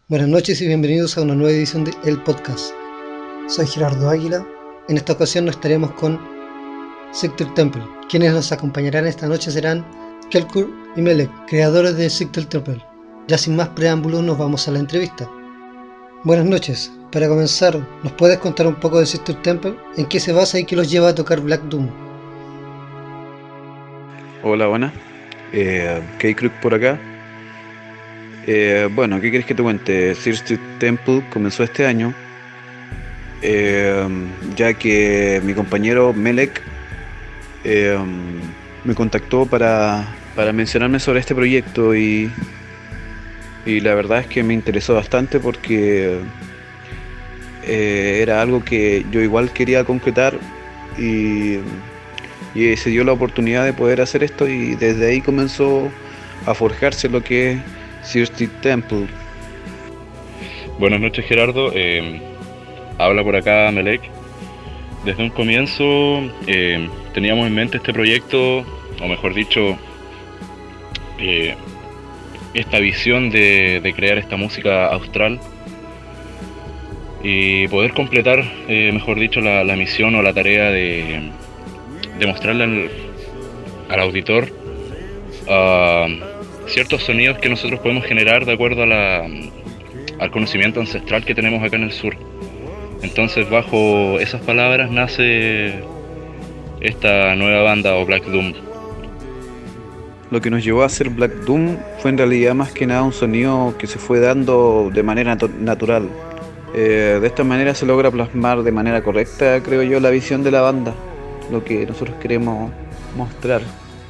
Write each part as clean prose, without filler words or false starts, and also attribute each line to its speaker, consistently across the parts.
Speaker 1: Buenas noches y bienvenidos a una nueva edición de El Podcast. Soy Gerardo Águila. En esta ocasión nos estaremos con Sector Temple. Quienes nos acompañarán esta noche serán Kelkur y Melek, creadores de Sector Temple. Ya sin más preámbulos nos vamos a la entrevista. Buenas noches. Para comenzar, ¿nos puedes contar un poco de Sector Temple? ¿En qué se basa y qué los lleva a tocar Black Doom?
Speaker 2: Hola, buenas. K-Crook por acá. Bueno, ¿qué quieres que te cuente? Sector Temple comenzó este año, ya que mi compañero Melek me contactó para mencionarme sobre este proyecto y la verdad es que me interesó bastante porque era algo que yo igual quería concretar y se dio la oportunidad de poder hacer esto y desde ahí comenzó a forjarse lo que es Sector Temple.
Speaker 3: Buenas noches, Gerardo. Habla por acá Melek. Desde un comienzo teníamos en mente este proyecto, o mejor dicho, esta visión de crear esta música austral y poder completar, mejor dicho, la misión o la tarea de mostrarle al auditor ciertos sonidos que nosotros podemos generar de acuerdo al conocimiento ancestral que tenemos acá en el sur. Entonces, bajo esas palabras nace esta nueva banda o Black Doom.
Speaker 2: Lo que nos llevó a hacer Black Doom fue en realidad más que nada un sonido que se fue dando de manera natural. De esta manera se logra plasmar de manera correcta, creo yo, la visión de la banda, lo que nosotros queremos mostrar.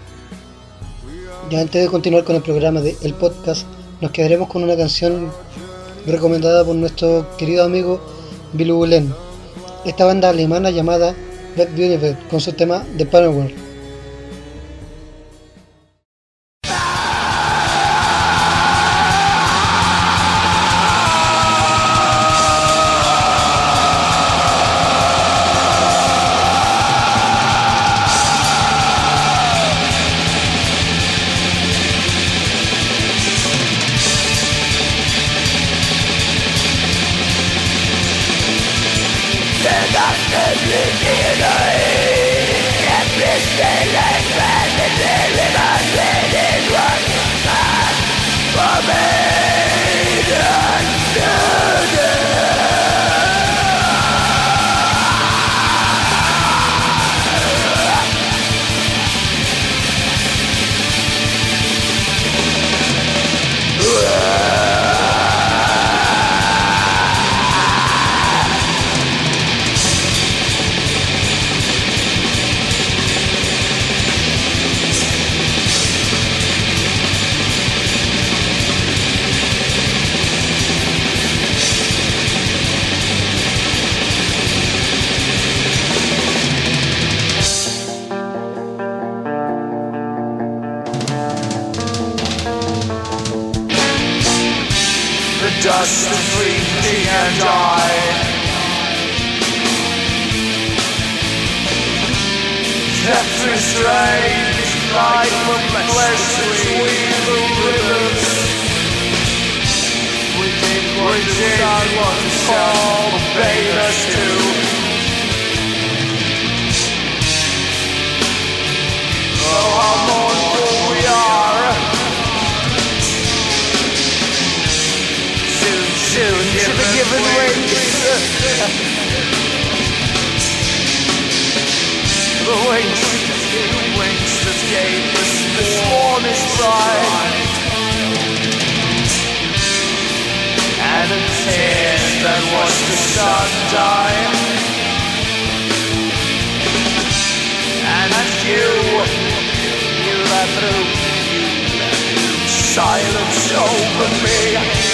Speaker 1: Ya antes de continuar con el programa de El Podcast, nos quedaremos con una canción recomendada por nuestro querido amigo Billy Bullen. Esta banda alemana llamada Black Universe con su tema The Power.
Speaker 4: Dust between thee and I, kept restrained by flesh between the rivers. We did what the sun bade us to. Oh, how mournful we are. To the given wings, the wings that gave us this warmest pride, and a tear that was the sunshine, and you that threw silence over me.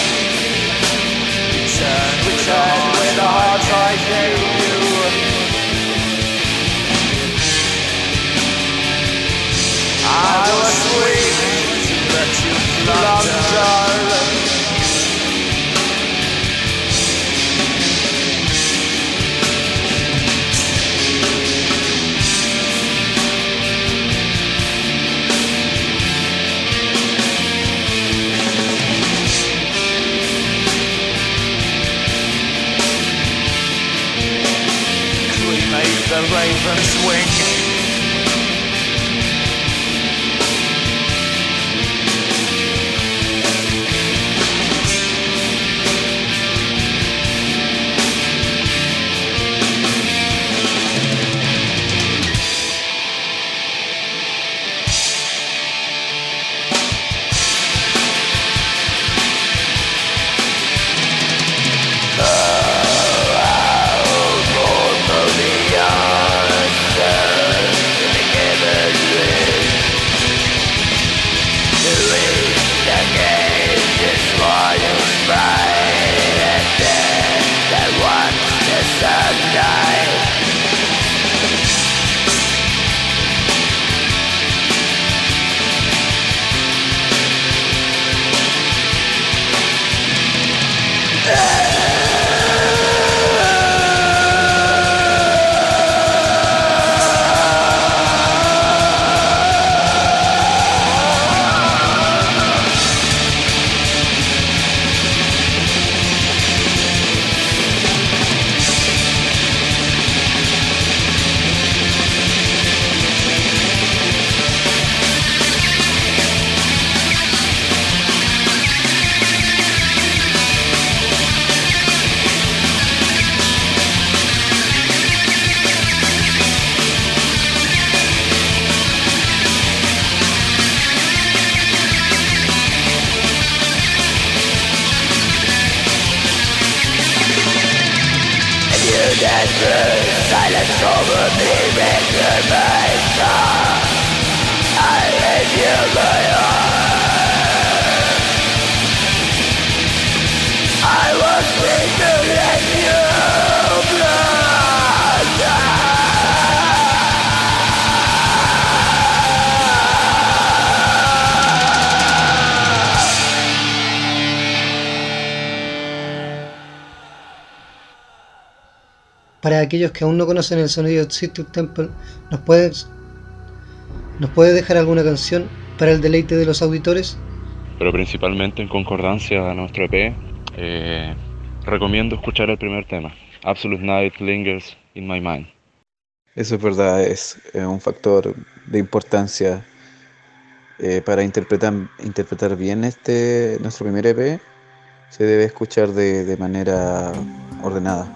Speaker 4: Return with the heart I gave you. I was weak that you blunder. the raven's wing.
Speaker 1: Para aquellos que aún no conocen el sonido de Secret Temple, ¿nos puedes dejar alguna canción para el deleite de los auditores?
Speaker 3: Pero principalmente en concordancia a nuestro EP, recomiendo escuchar el primer tema, Absolute Night Lingers in My Mind.
Speaker 2: Eso es verdad, es un factor de importancia para interpretar bien nuestro primer EP. Se debe escuchar de manera ordenada.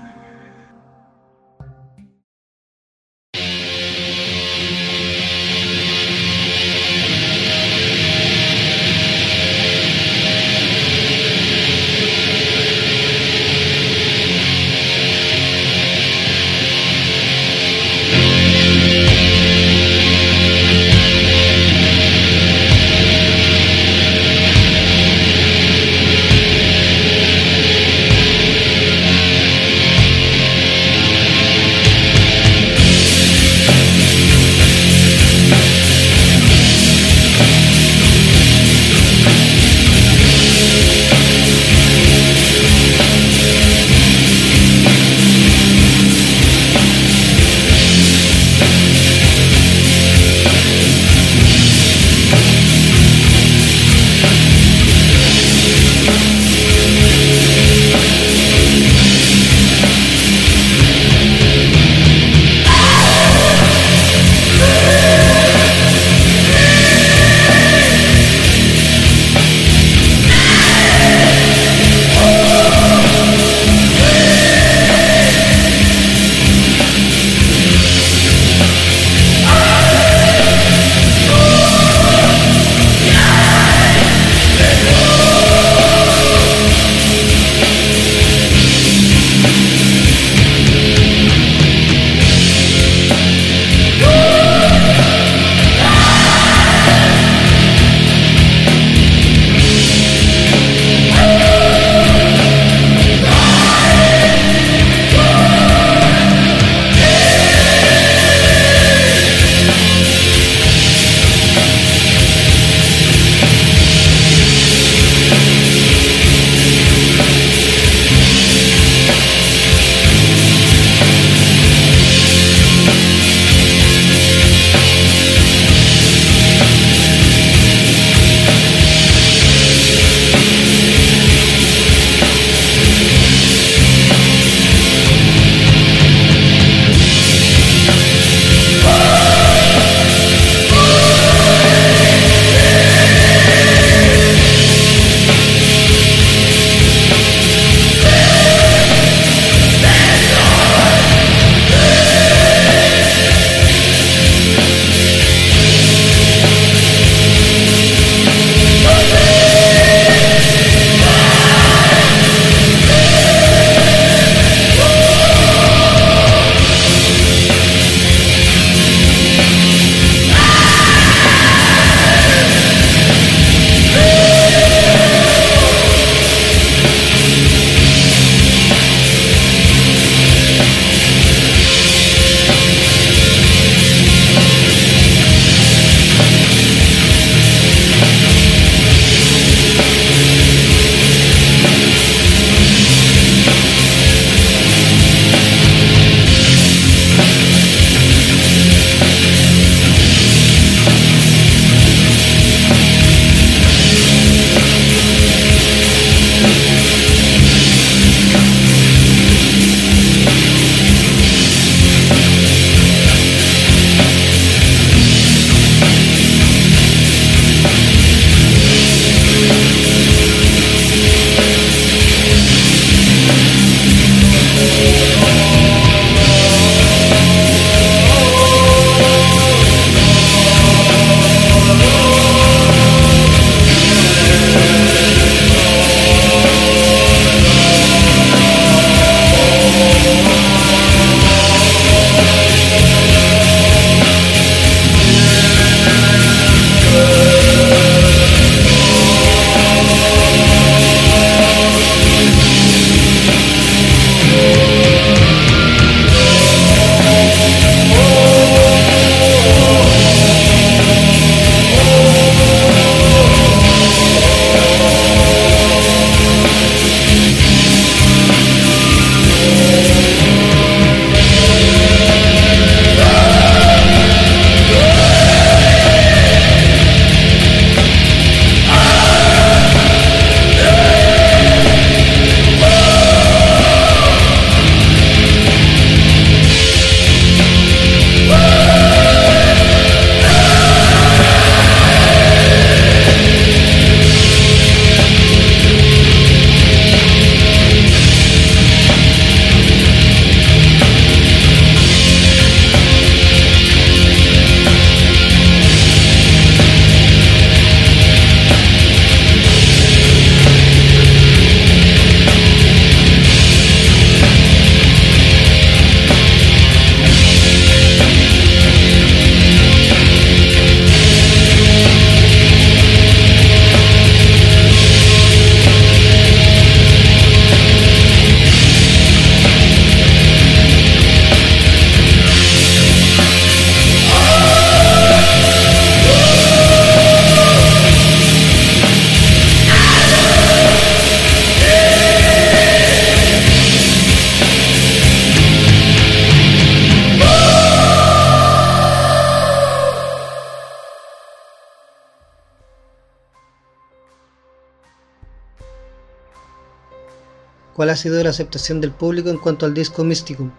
Speaker 1: ¿cuál ha sido la aceptación del público en cuanto al disco Mysticum?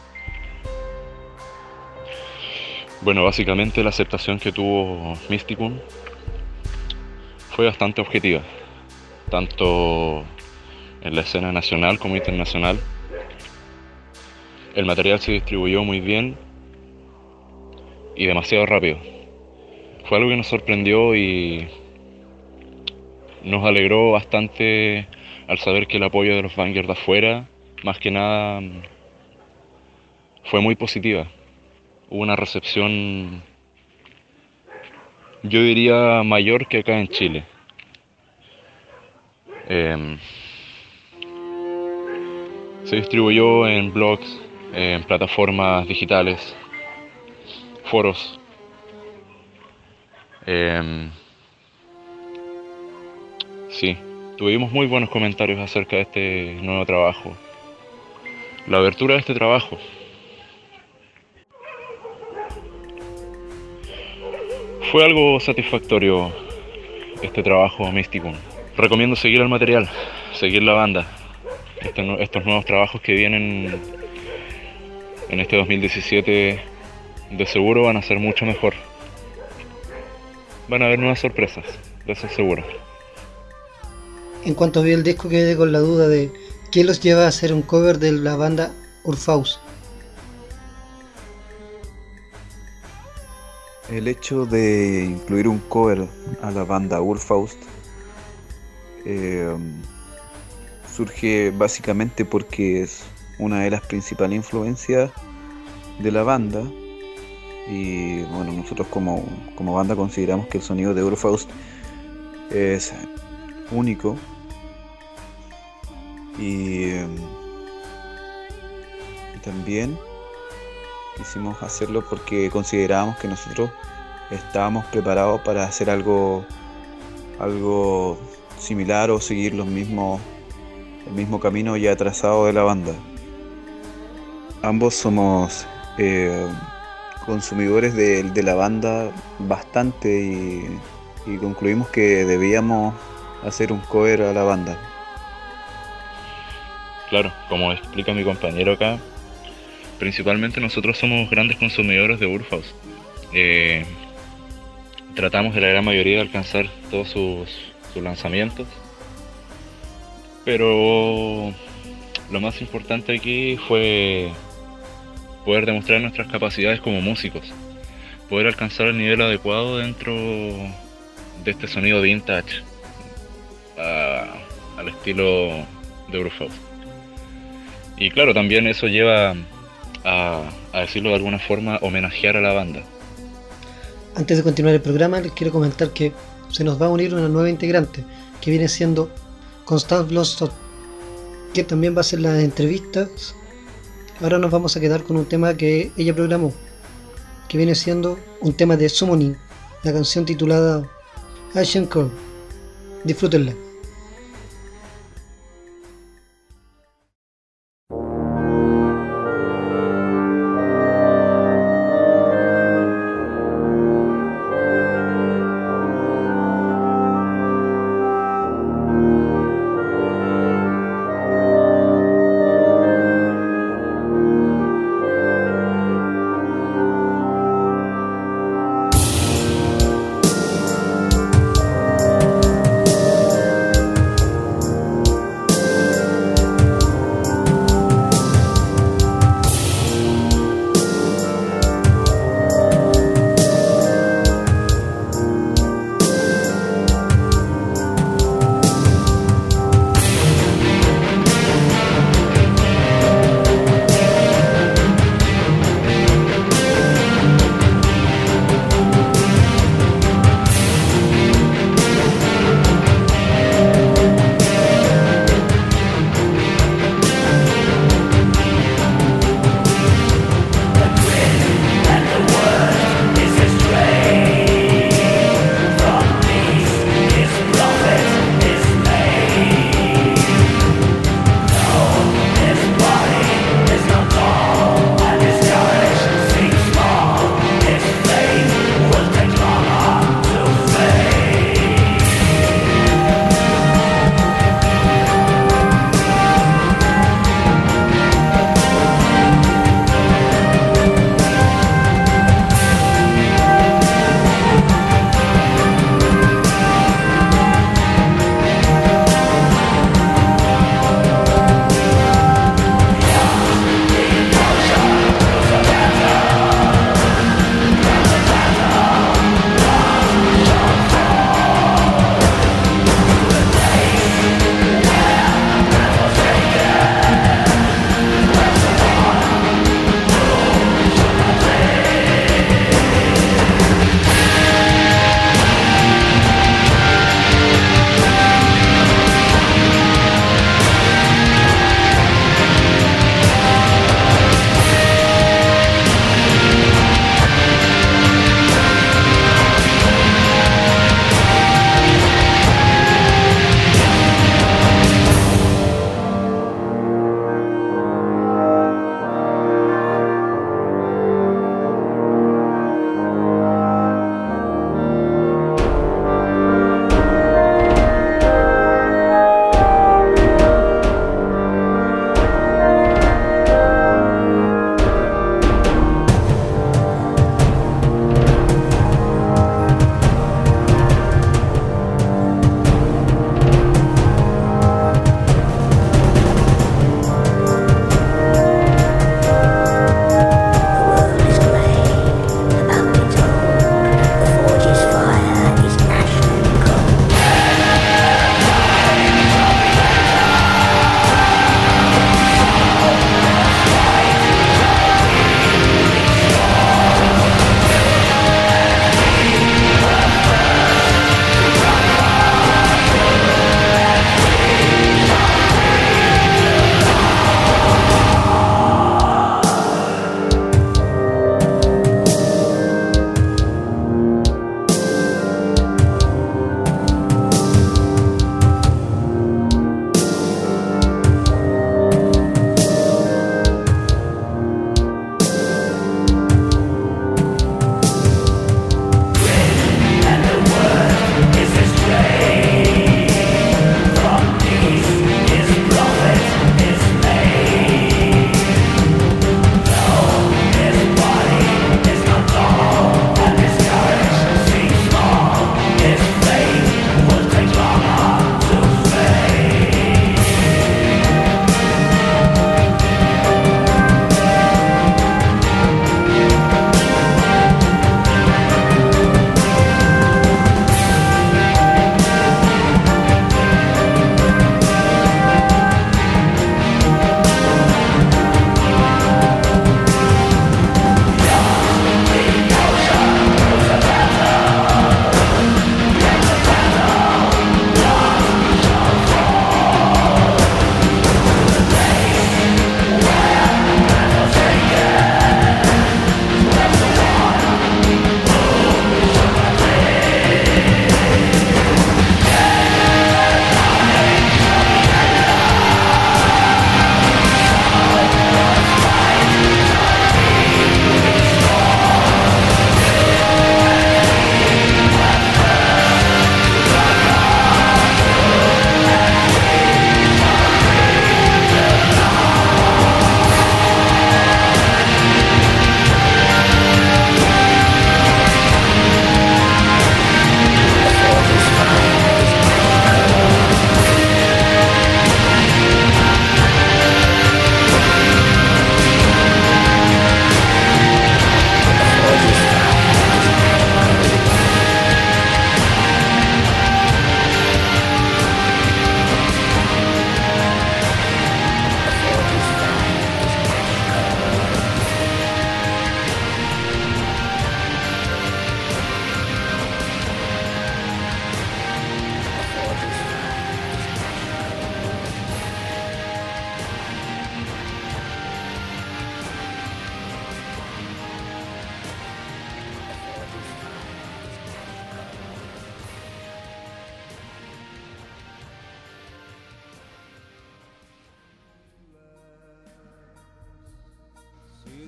Speaker 3: Bueno, básicamente la aceptación que tuvo Mysticum fue bastante objetiva, tanto en la escena nacional como internacional. El material se distribuyó muy bien y demasiado rápido. Fue algo que nos sorprendió y nos alegró bastante al saber que el apoyo de los bangers de afuera, más que nada, fue muy positiva. Hubo una recepción, yo diría, mayor que acá en Chile. Se distribuyó en blogs, en plataformas digitales, foros. Sí, tuvimos muy buenos comentarios acerca de este nuevo trabajo. La abertura de este trabajo. Fue algo satisfactorio este trabajo Mysticum. Recomiendo seguir el material, seguir la banda. Estos nuevos trabajos que vienen en este 2017 de seguro van a ser mucho mejor. Van a haber nuevas sorpresas, de eso seguro.
Speaker 1: En cuanto vi el disco quedé con la duda de ¿qué los lleva a hacer un cover de la banda Urfaust?
Speaker 2: El hecho de incluir un cover a la banda Urfaust surge básicamente porque es una de las principales influencias de la banda y bueno, nosotros como banda consideramos que el sonido de Urfaust es único y también quisimos hacerlo porque considerábamos que nosotros estábamos preparados para hacer algo similar o seguir el mismo camino ya trazado de la banda. Ambos somos consumidores de la banda bastante y concluimos que debíamos hacer un cover a la banda.
Speaker 3: Claro, como explica mi compañero acá, principalmente nosotros somos grandes consumidores de Urfaust. Tratamos de la gran mayoría de alcanzar todos sus lanzamientos, pero lo más importante aquí fue poder demostrar nuestras capacidades como músicos, poder alcanzar el nivel adecuado dentro de este sonido vintage al estilo de Urfaust. Y claro, también eso lleva a decirlo de alguna forma, homenajear a la banda.
Speaker 1: Antes de continuar el programa, les quiero comentar que se nos va a unir una nueva integrante, que viene siendo Constance Blostot, que también va a hacer las entrevistas. Ahora nos vamos a quedar con un tema que ella programó, que viene siendo un tema de Summoning, la canción titulada Ancient Core. Disfrútenla.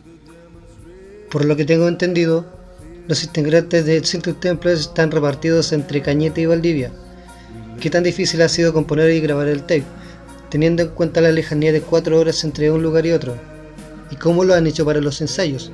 Speaker 1: Por lo que tengo entendido, los integrantes de Circle Temple están repartidos entre Cañete y Valdivia. ¿Qué tan difícil ha sido componer y grabar el tape, teniendo en cuenta la lejanía de 4 horas entre un lugar y otro? ¿Y cómo lo han hecho para los ensayos?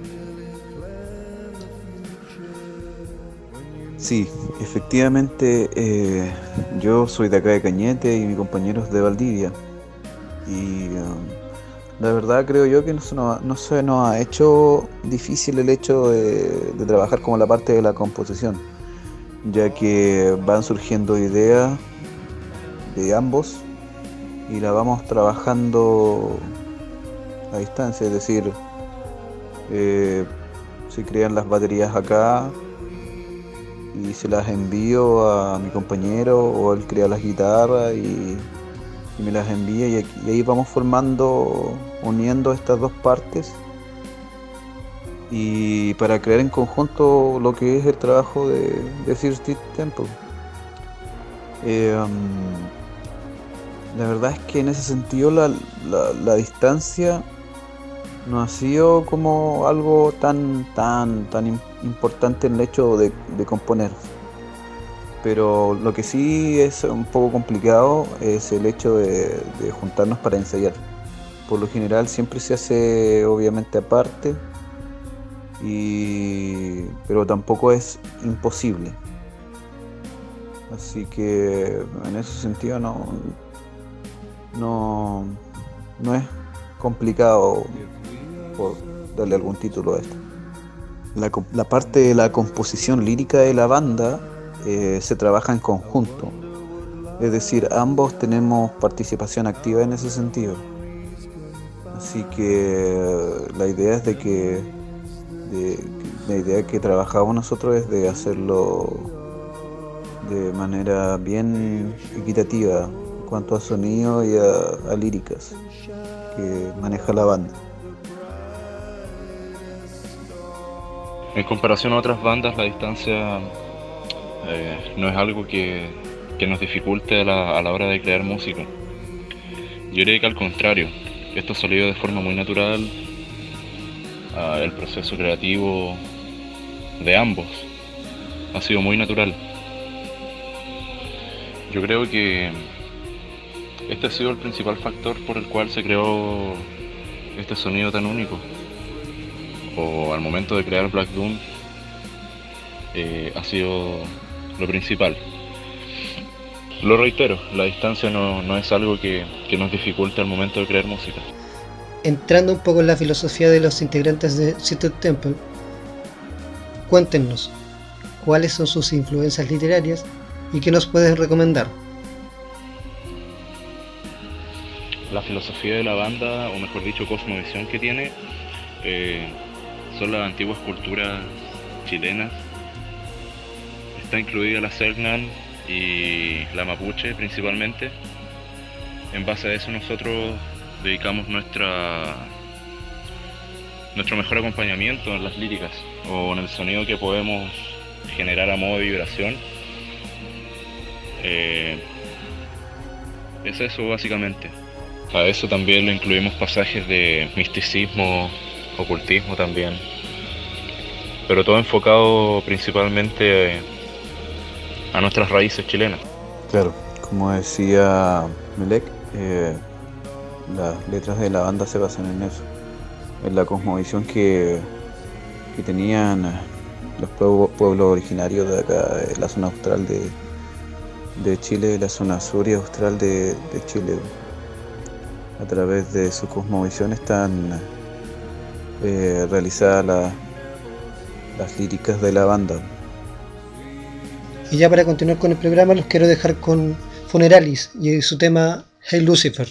Speaker 2: Sí, efectivamente, yo soy de acá de Cañete y mi compañero es de Valdivia. Y la verdad creo yo que no se nos ha hecho difícil el hecho de trabajar como la parte de la composición, ya que van surgiendo ideas de ambos y la vamos trabajando a distancia, es decir, se crean las baterías acá y se las envío a mi compañero o él crea las guitarras y me las envía y ahí vamos formando, uniendo estas dos partes y para crear en conjunto lo que es el trabajo de Circle Temple. La verdad es que en ese sentido la distancia no ha sido como algo tan importante en el hecho de componer. Pero lo que sí es un poco complicado es el hecho de juntarnos para ensayar. Por lo general siempre se hace obviamente aparte, pero tampoco es imposible. Así que en ese sentido no es complicado, por darle algún título a esto. La parte de la composición lírica de la banda se trabaja en conjunto, es decir, ambos tenemos participación activa en ese sentido. Así que la idea que trabajamos nosotros es de hacerlo de manera bien equitativa en cuanto a sonido y a líricas que maneja la banda.
Speaker 3: En comparación a otras bandas, la distancia no es algo que nos dificulte a la hora de crear música. Yo diría que al contrario, esto ha salido de forma muy natural. El proceso creativo de ambos ha sido muy natural. Yo creo que este ha sido el principal factor por el cual se creó este sonido tan único. O al momento de crear Black Doom ha sido lo principal. Lo reitero, la distancia no es algo que nos dificulte al momento de crear música.
Speaker 1: Entrando un poco en la filosofía de los integrantes de Circle Temple, cuéntenos cuáles son sus influencias literarias y qué nos pueden recomendar.
Speaker 3: La filosofía de la banda, o mejor dicho, cosmovisión que tiene, son las antiguas culturas chilenas. Está incluida la Selknam y la Mapuche principalmente. En base a eso nosotros dedicamos nuestro mejor acompañamiento en las líricas o en el sonido que podemos generar a modo de vibración. Es eso básicamente. A eso también le incluimos pasajes de misticismo, ocultismo también, pero todo enfocado principalmente a nuestras raíces chilenas.
Speaker 2: Claro, como decía Melec, las letras de la banda se basan en eso, en la cosmovisión que tenían los pueblos originarios de acá, de la zona austral de Chile, la zona sur y austral de Chile. A través de su cosmovisión están realizadas las líricas de la banda.
Speaker 1: Y ya para continuar con el programa los quiero dejar con Funeralis y su tema Hey Lucifer.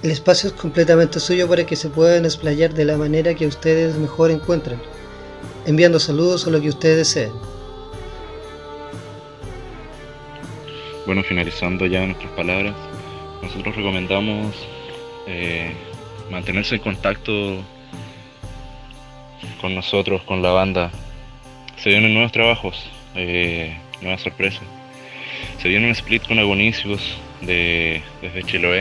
Speaker 1: El espacio es completamente suyo para que se puedan explayar de la manera que ustedes mejor encuentren, enviando saludos o lo que ustedes deseen.
Speaker 3: Bueno, finalizando ya nuestras palabras, nosotros recomendamos mantenerse en contacto con nosotros, con la banda. Se vienen nuevos trabajos, nuevas sorpresas. Se viene un split con Agonicius desde Chiloé,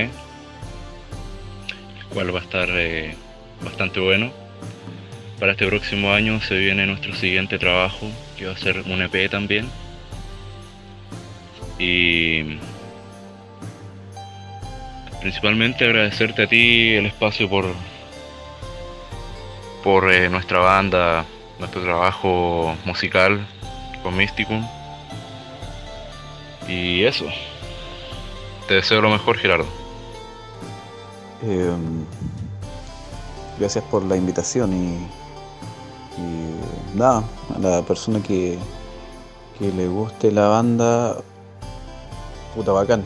Speaker 3: el cual va a estar bastante bueno. Para este próximo año se viene nuestro siguiente trabajo, que va a ser un EP también. Y principalmente agradecerte a ti el espacio por nuestra banda, nuestro trabajo musical con Mysticum. Y eso, te deseo lo mejor, Gerardo.
Speaker 2: Gracias por la invitación y nada, a la persona que le guste la banda, puta bacán.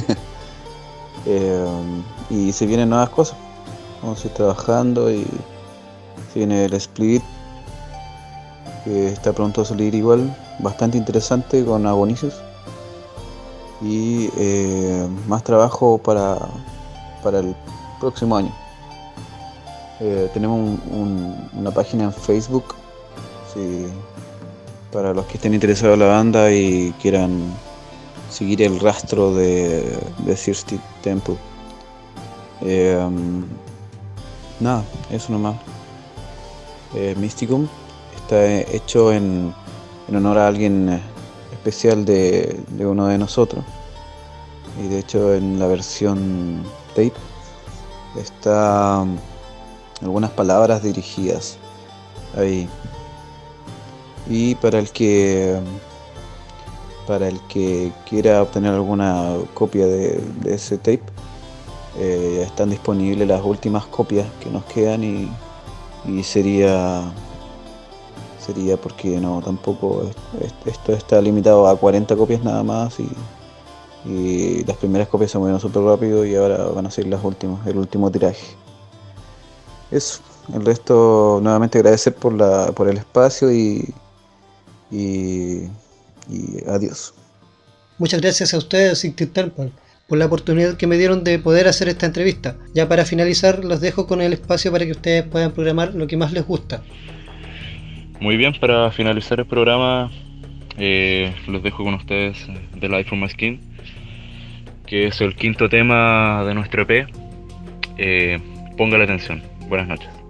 Speaker 2: Y se vienen nuevas cosas, vamos a ir trabajando y se viene el split que está pronto a salir igual, bastante interesante con Agonicius. Y más trabajo para el próximo año. Tenemos una página en Facebook, sí, para los que estén interesados en la banda y quieran seguir el rastro de Thirsty Temple. Nada, eso nomás. Mysticum está hecho en honor a alguien especial de uno de nosotros, y de hecho en la versión tape está algunas palabras dirigidas ahí, y para el que quiera obtener alguna copia de ese tape, están disponibles las últimas copias que nos quedan, y sería porque no, tampoco esto está limitado a 40 copias nada más, y las primeras copias se movieron súper rápido y ahora van a ser las últimas, el último tiraje. Eso, el resto nuevamente agradecer por el espacio y adiós.
Speaker 1: Muchas gracias a ustedes, Sinclair Temple, por la oportunidad que me dieron de poder hacer esta entrevista. Ya para finalizar, los dejo con el espacio para que ustedes puedan programar lo que más les gusta.
Speaker 3: Muy bien, para finalizar el programa, los dejo con ustedes The Light From My Skin, que es el quinto tema de nuestro EP. Póngale atención. Buenas noches.